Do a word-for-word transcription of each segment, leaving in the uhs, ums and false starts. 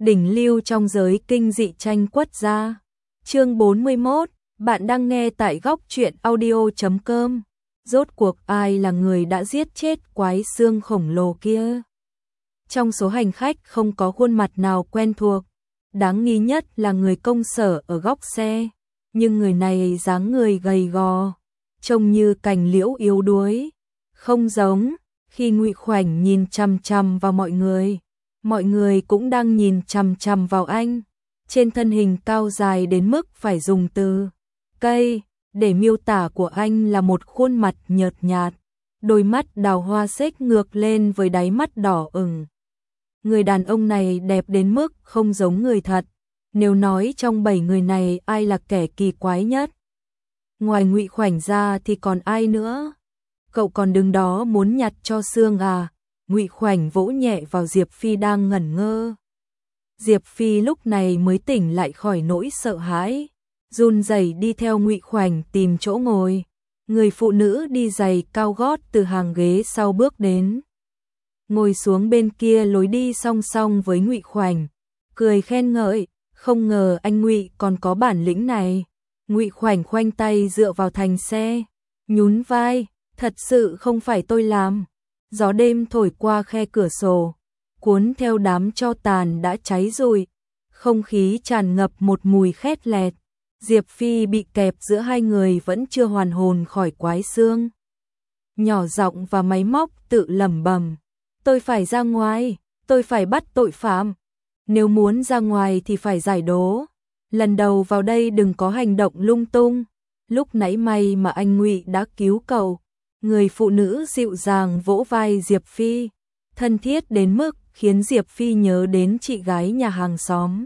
đỉnh lưu trong giới kinh dị tranh quất gia. Chương bốn mươi mốt, bạn đang nghe tại góc truyện audio chấm com. Rốt cuộc ai là người đã giết chết quái xương khổng lồ kia? Trong số hành khách không có khuôn mặt nào quen thuộc, đáng nghi nhất là người công sở ở góc xe, nhưng người này dáng người gầy gò, trông như cành liễu yếu đuối, không giống. Khi Ngụy Khoảnh nhìn chằm chằm vào mọi người, mọi người cũng đang nhìn chằm chằm vào anh. Trên thân hình cao dài đến mức phải dùng từ cây để miêu tả của anh là một khuôn mặt nhợt nhạt, đôi mắt đào hoa xếch ngược lên với đáy mắt đỏ ửng. Người đàn ông này đẹp đến mức không giống người thật. Nếu nói trong bảy người này ai là kẻ kỳ quái nhất, ngoài Ngụy Khoảnh ra thì còn ai nữa? Cậu còn đứng đó muốn nhặt cho xương à? Ngụy Khoảnh vỗ nhẹ vào Diệp Phi đang ngẩn ngơ. Diệp Phi lúc này mới tỉnh lại khỏi nỗi sợ hãi, run rẩy đi theo Ngụy Khoảnh tìm chỗ ngồi. Người phụ nữ đi giày cao gót từ hàng ghế sau bước đến, ngồi xuống bên kia lối đi song song với Ngụy Khoảnh, cười khen ngợi, không ngờ anh Ngụy còn có bản lĩnh này. Ngụy Khoảnh khoanh tay dựa vào thành xe, nhún vai, thật sự không phải tôi làm. Gió đêm thổi qua khe cửa sổ, cuốn theo đám tro tàn đã cháy rụi, không khí tràn ngập một mùi khét lẹt. Diệp Phi bị kẹp giữa hai người vẫn chưa hoàn hồn khỏi quái xương, nhỏ giọng và máy móc tự lẩm bẩm, tôi phải ra ngoài, tôi phải bắt tội phạm. Nếu muốn ra ngoài thì phải giải đố. Lần đầu vào đây đừng có hành động lung tung. Lúc nãy may mà anh Ngụy đã cứu cậu. Người phụ nữ dịu dàng vỗ vai Diệp Phi, thân thiết đến mức khiến Diệp Phi nhớ đến chị gái nhà hàng xóm.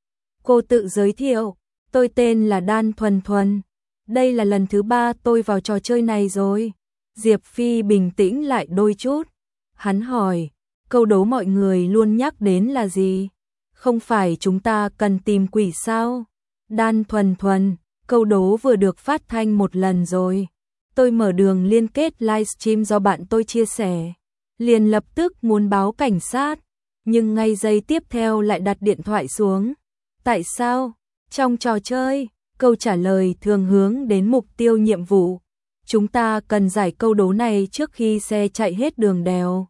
Cô tự giới thiệu, tôi tên là Đan Thuần Thuần. Đây là lần thứ ba tôi vào trò chơi này rồi. Diệp Phi bình tĩnh lại đôi chút. Hắn hỏi, câu đố mọi người luôn nhắc đến là gì? Không phải chúng ta cần tìm quỷ sao? Đan Thuần Thuần, câu đố vừa được phát thanh một lần rồi. Tôi mở đường liên kết livestream do bạn tôi chia sẻ, liền lập tức muốn báo cảnh sát, nhưng ngay giây tiếp theo lại đặt điện thoại xuống. Tại sao? Trong trò chơi, câu trả lời thường hướng đến mục tiêu nhiệm vụ. Chúng ta cần giải câu đố này trước khi xe chạy hết đường đèo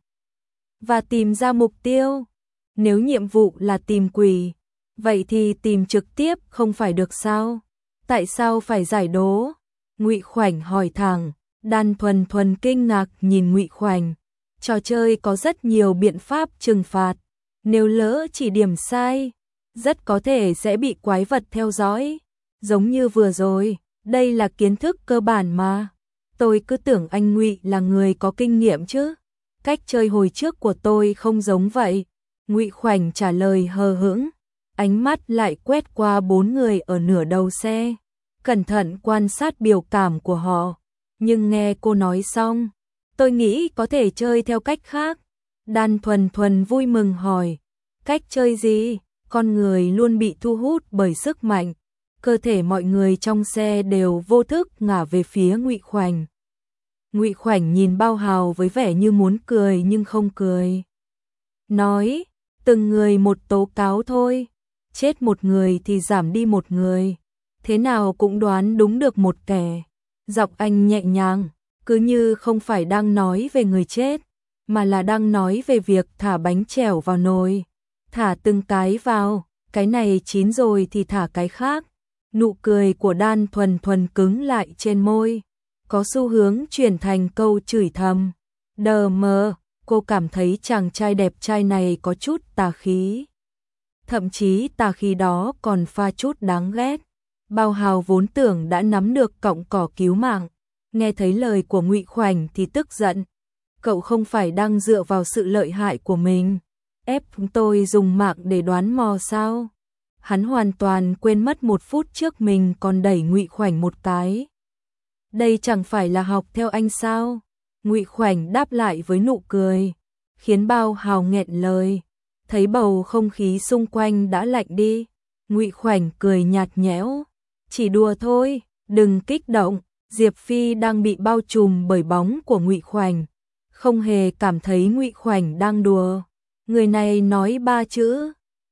và tìm ra mục tiêu. Nếu nhiệm vụ là tìm quỷ, vậy thì tìm trực tiếp không phải được sao? Tại sao phải giải đố? Ngụy Khoảnh hỏi thẳng. Đan Thuần Thuần kinh ngạc nhìn Ngụy Khoảnh. Trò chơi có rất nhiều biện pháp trừng phạt, nếu lỡ chỉ điểm sai, rất có thể sẽ bị quái vật theo dõi. Giống như vừa rồi, đây là kiến thức cơ bản mà. Tôi cứ tưởng anh Ngụy là người có kinh nghiệm chứ. Cách chơi hồi trước của tôi không giống vậy. Ngụy Khoảnh trả lời hờ hững, ánh mắt lại quét qua bốn người ở nửa đầu xe, cẩn thận quan sát biểu cảm của họ. Nhưng nghe cô nói xong, tôi nghĩ có thể chơi theo cách khác. Đan Thuần Thuần vui mừng hỏi, cách chơi gì? Con người luôn bị thu hút bởi sức mạnh. Cơ thể mọi người trong xe đều vô thức ngả về phía Ngụy Khoảnh. Ngụy Khoảnh nhìn Bao Hào với vẻ như muốn cười nhưng không cười. Nói, từng người một tố cáo thôi. Chết một người thì giảm đi một người. Thế nào cũng đoán đúng được một kẻ. Giọng anh nhẹ nhàng, cứ như không phải đang nói về người chết, mà là đang nói về việc thả bánh chèo vào nồi. Thả từng cái vào, cái này chín rồi thì thả cái khác. Nụ cười của Đan Thuần Thuần cứng lại trên môi, có xu hướng chuyển thành câu chửi thầm. Đờ mờ, cô cảm thấy chàng trai đẹp trai này có chút tà khí. Thậm chí tà khí đó còn pha chút đáng ghét. Bao Hào vốn tưởng đã nắm được cọng cỏ cứu mạng, nghe thấy lời của Ngụy Khoảnh thì tức giận. Cậu không phải đang dựa vào sự lợi hại của mình, ép chúng tôi dùng mạng để đoán mò sao? Hắn hoàn toàn quên mất một phút trước mình còn đẩy Ngụy Khoảnh một cái. Đây chẳng phải là học theo anh sao? Ngụy Khoảnh đáp lại với nụ cười, khiến Bao Hào nghẹn lời. Thấy bầu không khí xung quanh đã lạnh đi, Ngụy Khoảnh cười nhạt nhẽo. Chỉ đùa thôi, đừng kích động. Diệp Phi đang bị bao trùm bởi bóng của Ngụy Khoảnh, không hề cảm thấy Ngụy Khoảnh đang đùa. Người này nói ba chữ,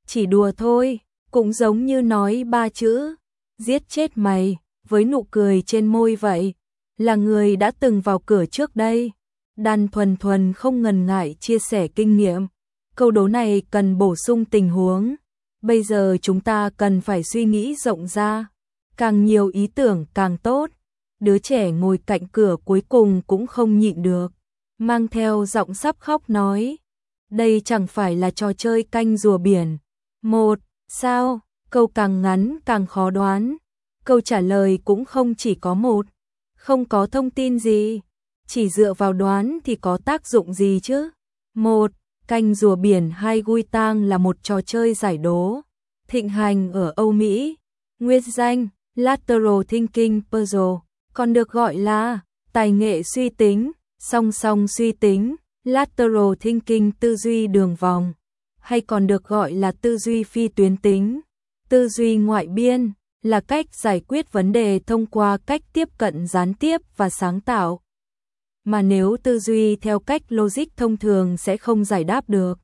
Chỉ đùa thôi, cũng giống như nói ba chữ, giết chết mày, với nụ cười trên môi vậy. Là người đã từng vào cửa trước đây. Đan Thuần Thuần không ngần ngại chia sẻ kinh nghiệm. Câu đố này cần bổ sung tình huống. Bây giờ chúng ta cần phải suy nghĩ rộng ra. Càng nhiều ý tưởng càng tốt. Đứa trẻ ngồi cạnh cửa cuối cùng cũng không nhịn được. Mang theo giọng sắp khóc nói. Đây chẳng phải là trò chơi canh rùa biển. Một, sao? Câu càng ngắn càng khó đoán. Câu trả lời cũng không chỉ có một. Không có thông tin gì. Chỉ dựa vào đoán thì có tác dụng gì chứ? Một, canh rùa biển hay Gui Tang là một trò chơi giải đố thịnh hành ở Âu Mỹ. Nguyên danh Lateral Thinking Puzzle, còn được gọi là tài nghệ suy tính, song song suy tính, Lateral Thinking tư duy đường vòng, hay còn được gọi là tư duy phi tuyến tính, tư duy ngoại biên, là cách giải quyết vấn đề thông qua cách tiếp cận gián tiếp và sáng tạo. Mà nếu tư duy theo cách logic thông thường sẽ không giải đáp được.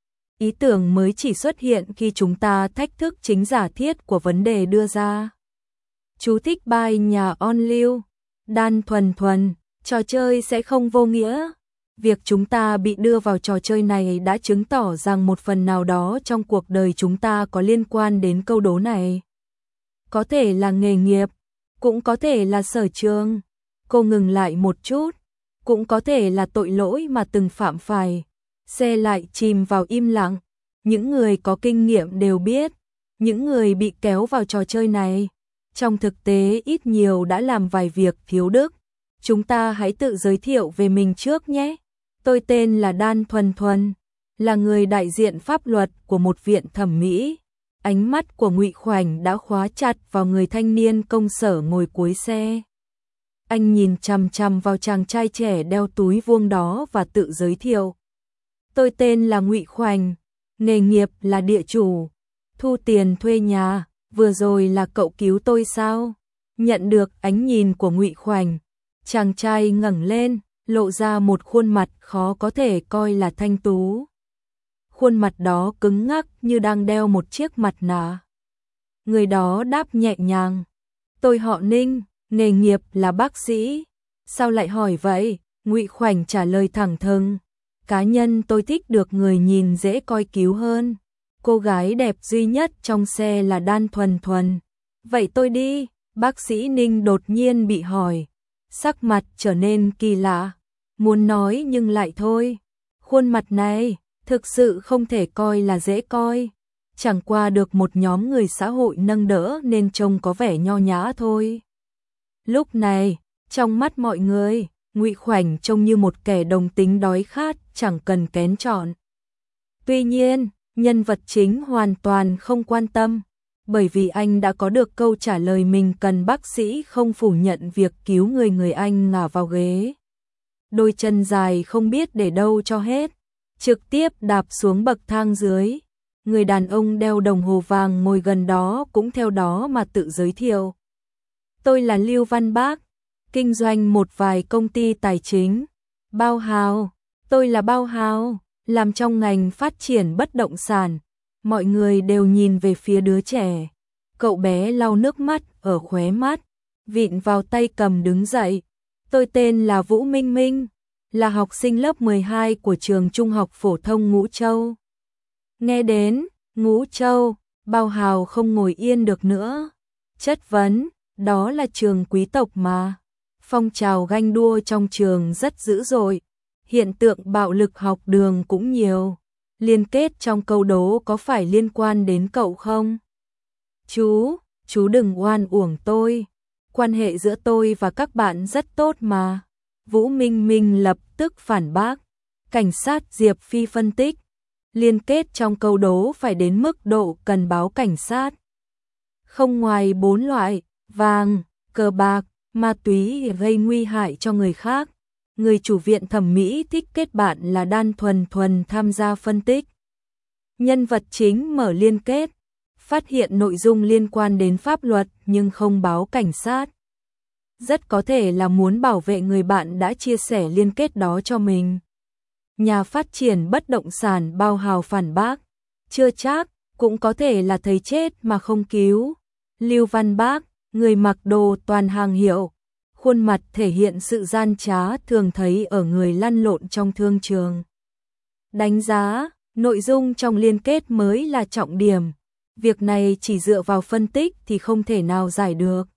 Ý tưởng mới chỉ xuất hiện khi chúng ta thách thức chính giả thiết của vấn đề đưa ra. Chú thích bài nhà On Lưu, Đan Thuần Thuần, trò chơi sẽ không vô nghĩa. Việc chúng ta bị đưa vào trò chơi này đã chứng tỏ rằng một phần nào đó trong cuộc đời chúng ta có liên quan đến câu đố này. Có thể là nghề nghiệp, cũng có thể là sở trường. Cô ngừng lại một chút. Cũng có thể là tội lỗi mà từng phạm phải. Xe lại chìm vào im lặng. Những người có kinh nghiệm đều biết, những người bị kéo vào trò chơi này, trong thực tế ít nhiều đã làm vài việc thiếu đức. Chúng ta hãy tự giới thiệu về mình trước nhé. Tôi tên là Đan Thuần Thuần, là người đại diện pháp luật của một viện thẩm mỹ. Ánh mắt của Ngụy Khoảnh đã khóa chặt vào người thanh niên công sở ngồi cuối xe. Anh nhìn chằm chằm vào chàng trai trẻ đeo túi vuông đó và tự giới thiệu. Tôi tên là Ngụy Khoảnh, nghề nghiệp là địa chủ, thu tiền thuê nhà, vừa rồi là cậu cứu tôi sao? Nhận được ánh nhìn của Ngụy Khoảnh, chàng trai ngẩng lên, lộ ra một khuôn mặt khó có thể coi là thanh tú. Khuôn mặt đó cứng ngắc như đang đeo một chiếc mặt nạ. Người đó đáp nhẹ nhàng, tôi họ Ninh, nghề nghiệp là bác sĩ. Sao lại hỏi vậy? Ngụy Khoảnh trả lời thẳng thừng. Cá nhân tôi thích được người nhìn dễ coi cứu hơn. Cô gái đẹp duy nhất trong xe là Đan Thuần Thuần. Vậy tôi đi. Bác sĩ Ninh đột nhiên bị hỏi. Sắc mặt trở nên kỳ lạ. Muốn nói nhưng lại thôi. Khuôn mặt này thực sự không thể coi là dễ coi. Chẳng qua được một nhóm người xã hội nâng đỡ nên trông có vẻ nho nhã thôi. Lúc này, trong mắt mọi người, Ngụy Khoảnh trông như một kẻ đồng tính đói khát, chẳng cần kén chọn. Tuy nhiên, nhân vật chính hoàn toàn không quan tâm, bởi vì anh đã có được câu trả lời mình cần. Bác sĩ không phủ nhận việc cứu người người anh ngả vào ghế. Đôi chân dài không biết để đâu cho hết, trực tiếp đạp xuống bậc thang dưới. Người đàn ông đeo đồng hồ vàng ngồi gần đó cũng theo đó mà tự giới thiệu. Tôi là Lưu Văn Bác, kinh doanh một vài công ty tài chính. Bao Hào, tôi là Bao Hào, làm trong ngành phát triển bất động sản. Mọi người đều nhìn về phía đứa trẻ. Cậu bé lau nước mắt ở khóe mắt, vịn vào tay cầm đứng dậy. Tôi tên là Vũ Minh Minh, là học sinh lớp mười hai của trường Trung học phổ thông Ngũ Châu. Nghe đến Ngũ Châu, Bao Hào không ngồi yên được nữa. Chất vấn, đó là trường quý tộc mà. Phong trào ganh đua trong trường rất dữ dội. Hiện tượng bạo lực học đường cũng nhiều. Liên kết trong câu đố có phải liên quan đến cậu không? Chú, chú đừng oan uổng tôi. Quan hệ giữa tôi và các bạn rất tốt mà. Vũ Minh Minh lập tức phản bác. Cảnh sát Diệp Phi phân tích. Liên kết trong câu đố phải đến mức độ cần báo cảnh sát. Không ngoài bốn loại, vàng, cờ bạc, ma túy gây nguy hại cho người khác. Người chủ viện thẩm mỹ thích kết bạn là Đan Thuần Thuần tham gia phân tích. Nhân vật chính mở liên kết, phát hiện nội dung liên quan đến pháp luật nhưng không báo cảnh sát. Rất có thể là muốn bảo vệ người bạn đã chia sẻ liên kết đó cho mình. Nhà phát triển bất động sản Bao Hào phản bác, chưa chắc, cũng có thể là thấy chết mà không cứu. Lưu Văn Bác, người mặc đồ toàn hàng hiệu, khuôn mặt thể hiện sự gian trá thường thấy ở người lăn lộn trong thương trường. Đánh giá, nội dung trong liên kết mới là trọng điểm. Việc này chỉ dựa vào phân tích thì không thể nào giải được.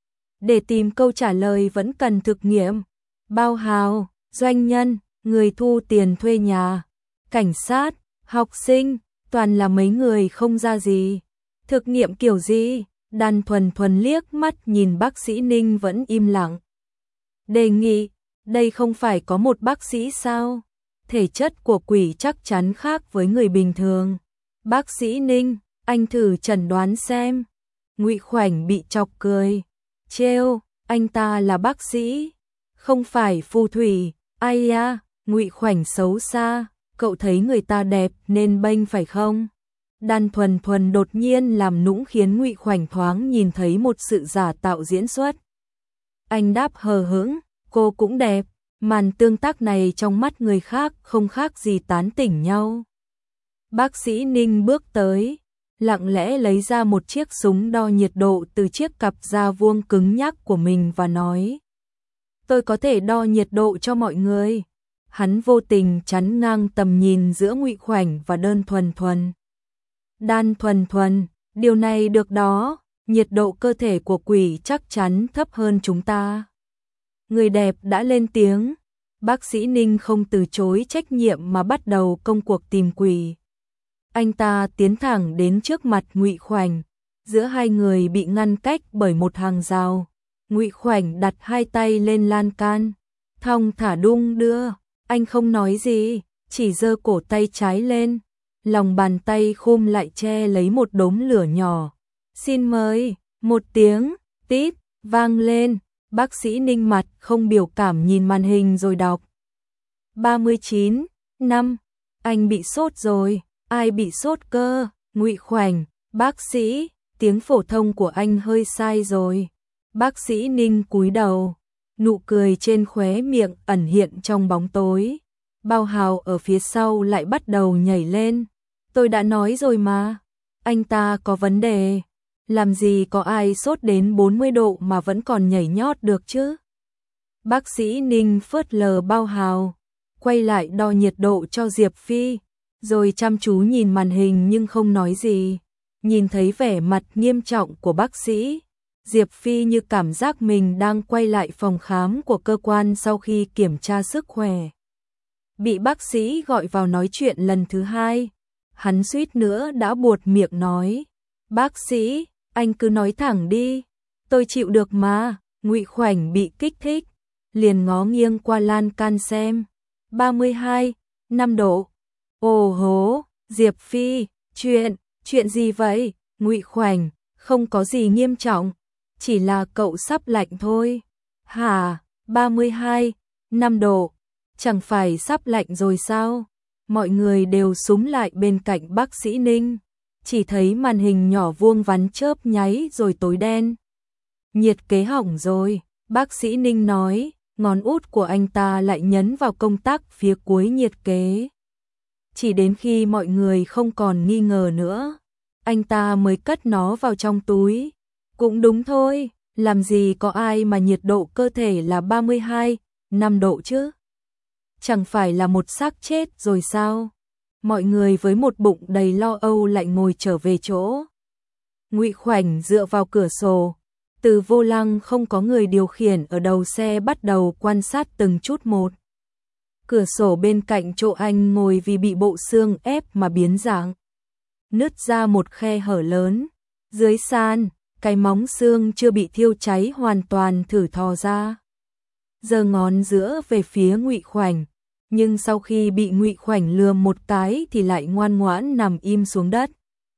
Để tìm câu trả lời vẫn cần thực nghiệm. Bao hào, doanh nhân, người thu tiền thuê nhà, cảnh sát, học sinh, toàn là mấy người không ra gì. Thực nghiệm kiểu gì? Đan Thuần Thuần liếc mắt nhìn bác sĩ Ninh vẫn im lặng. Đề nghị, đây không phải có một bác sĩ sao? Thể chất của quỷ chắc chắn khác với người bình thường. Bác sĩ Ninh, anh thử chẩn đoán xem. Ngụy Khoảnh bị chọc cười. Trêu, anh ta là bác sĩ, không phải phù thủy. Ai à, Ngụy Khoảnh xấu xa, cậu thấy người ta đẹp nên bênh phải không? Đan Thuần Thuần đột nhiên làm nũng khiến Ngụy Khoảnh thoáng nhìn thấy một sự giả tạo diễn xuất. Anh đáp hờ hững, cô cũng đẹp. Màn tương tác này trong mắt người khác không khác gì tán tỉnh nhau. Bác sĩ Ninh bước tới, lặng lẽ lấy ra một chiếc súng đo nhiệt độ từ chiếc cặp da vuông cứng nhắc của mình và nói: Tôi có thể đo nhiệt độ cho mọi người. Hắn vô tình chắn ngang tầm nhìn giữa Ngụy Khoảnh và Đan Thuần Thuần. Đan Thuần Thuần, điều này được đó, nhiệt độ cơ thể của quỷ chắc chắn thấp hơn chúng ta. Người đẹp đã lên tiếng, bác sĩ Ninh không từ chối trách nhiệm mà bắt đầu công cuộc tìm quỷ. Anh ta tiến thẳng đến trước mặt Ngụy Khoảnh, giữa hai người bị ngăn cách bởi một hàng rào. Ngụy Khoảnh đặt hai tay lên lan can, thong thả đung đưa, anh không nói gì, chỉ giơ cổ tay trái lên, lòng bàn tay khum lại che lấy một đốm lửa nhỏ. Xin mời, một tiếng tít vang lên. Bác sĩ Ninh mặt không biểu cảm nhìn màn hình rồi đọc. ba mươi chín, năm, anh bị sốt rồi, ai bị sốt cơ? Ngụy Khoảnh, bác sĩ, tiếng phổ thông của anh hơi sai rồi. Bác sĩ Ninh cúi đầu, nụ cười trên khóe miệng ẩn hiện trong bóng tối. Bao hào ở phía sau lại bắt đầu nhảy lên. Tôi đã nói rồi mà, anh ta có vấn đề. Làm gì có ai sốt đến bốn mươi độ mà vẫn còn nhảy nhót được chứ? Bác sĩ Ninh phớt lờ Bao hào, quay lại đo nhiệt độ cho Diệp Phi, rồi chăm chú nhìn màn hình nhưng không nói gì. Nhìn thấy vẻ mặt nghiêm trọng của bác sĩ, Diệp Phi như cảm giác mình đang quay lại phòng khám của cơ quan sau khi kiểm tra sức khỏe. Bị bác sĩ gọi vào nói chuyện lần thứ hai, hắn suýt nữa đã buột miệng nói: Bác sĩ, anh cứ nói thẳng đi, tôi chịu được mà. Ngụy Khoảnh bị kích thích, liền ngó nghiêng qua lan can xem. ba mươi hai, năm độ. Ồ hố, Diệp Phi, chuyện, chuyện gì vậy? Ngụy Khoảnh, không có gì nghiêm trọng, chỉ là cậu sắp lạnh thôi. Hả, ba mươi hai, năm độ, chẳng phải sắp lạnh rồi sao? Mọi người đều súm lại bên cạnh bác sĩ Ninh. Chỉ thấy màn hình nhỏ vuông vắn chớp nháy rồi tối đen. Nhiệt kế hỏng rồi, bác sĩ Ninh nói, ngón út của anh ta lại nhấn vào công tắc phía cuối nhiệt kế. Chỉ đến khi mọi người không còn nghi ngờ nữa, anh ta mới cất nó vào trong túi. Cũng đúng thôi, làm gì có ai mà nhiệt độ cơ thể là ba mươi hai, năm độ chứ? Chẳng phải là một xác chết rồi sao? Mọi người với một bụng đầy lo âu lại ngồi trở về chỗ. Ngụy Khoảnh dựa vào cửa sổ, từ vô lăng không có người điều khiển ở đầu xe bắt đầu quan sát từng chút một. Cửa sổ bên cạnh chỗ anh ngồi vì bị bộ xương ép mà biến dạng, nứt ra một khe hở lớn. Dưới sàn, cái móng xương chưa bị thiêu cháy hoàn toàn thử thò ra, giơ ngón giữa về phía Ngụy Khoảnh. Nhưng sau khi bị Ngụy Khoảnh lừa một cái thì lại ngoan ngoãn nằm im xuống đất.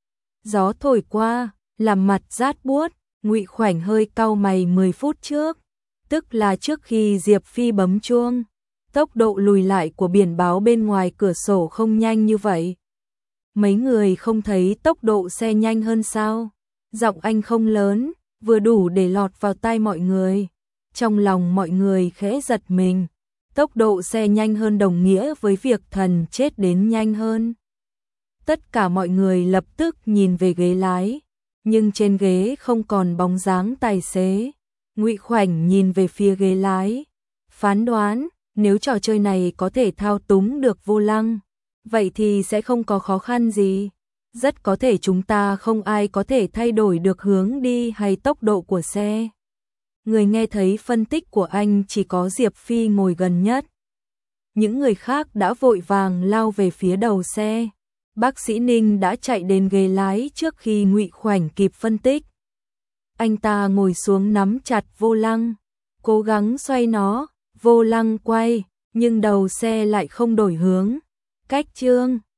Gió thổi qua, làm mặt rát buốt. Ngụy Khoảnh hơi cau mày. Mười phút trước, tức là trước khi Diệp Phi bấm chuông, tốc độ lùi lại của biển báo bên ngoài cửa sổ không nhanh như vậy. Mấy người không thấy tốc độ xe nhanh hơn sao? Giọng anh không lớn, vừa đủ để lọt vào tai mọi người. Trong lòng mọi người khẽ giật mình. Tốc độ xe nhanh hơn đồng nghĩa với việc thần chết đến nhanh hơn. tất cả mọi người lập tức nhìn về ghế lái, nhưng trên ghế không còn bóng dáng tài xế. Ngụy Khoảnh nhìn về phía ghế lái, phán đoán, nếu trò chơi này có thể thao túng được vô lăng, vậy thì sẽ không có khó khăn gì. Rất có thể chúng ta không ai có thể thay đổi được hướng đi hay tốc độ của xe. Người nghe thấy phân tích của anh chỉ có Diệp Phi ngồi gần nhất. Những người khác đã vội vàng lao về phía đầu xe. Bác sĩ Ninh đã chạy đến ghế lái trước khi Ngụy Khoảnh kịp phân tích. Anh ta ngồi xuống nắm chặt vô lăng, cố gắng xoay nó, vô lăng quay, nhưng đầu xe lại không đổi hướng. Cách chương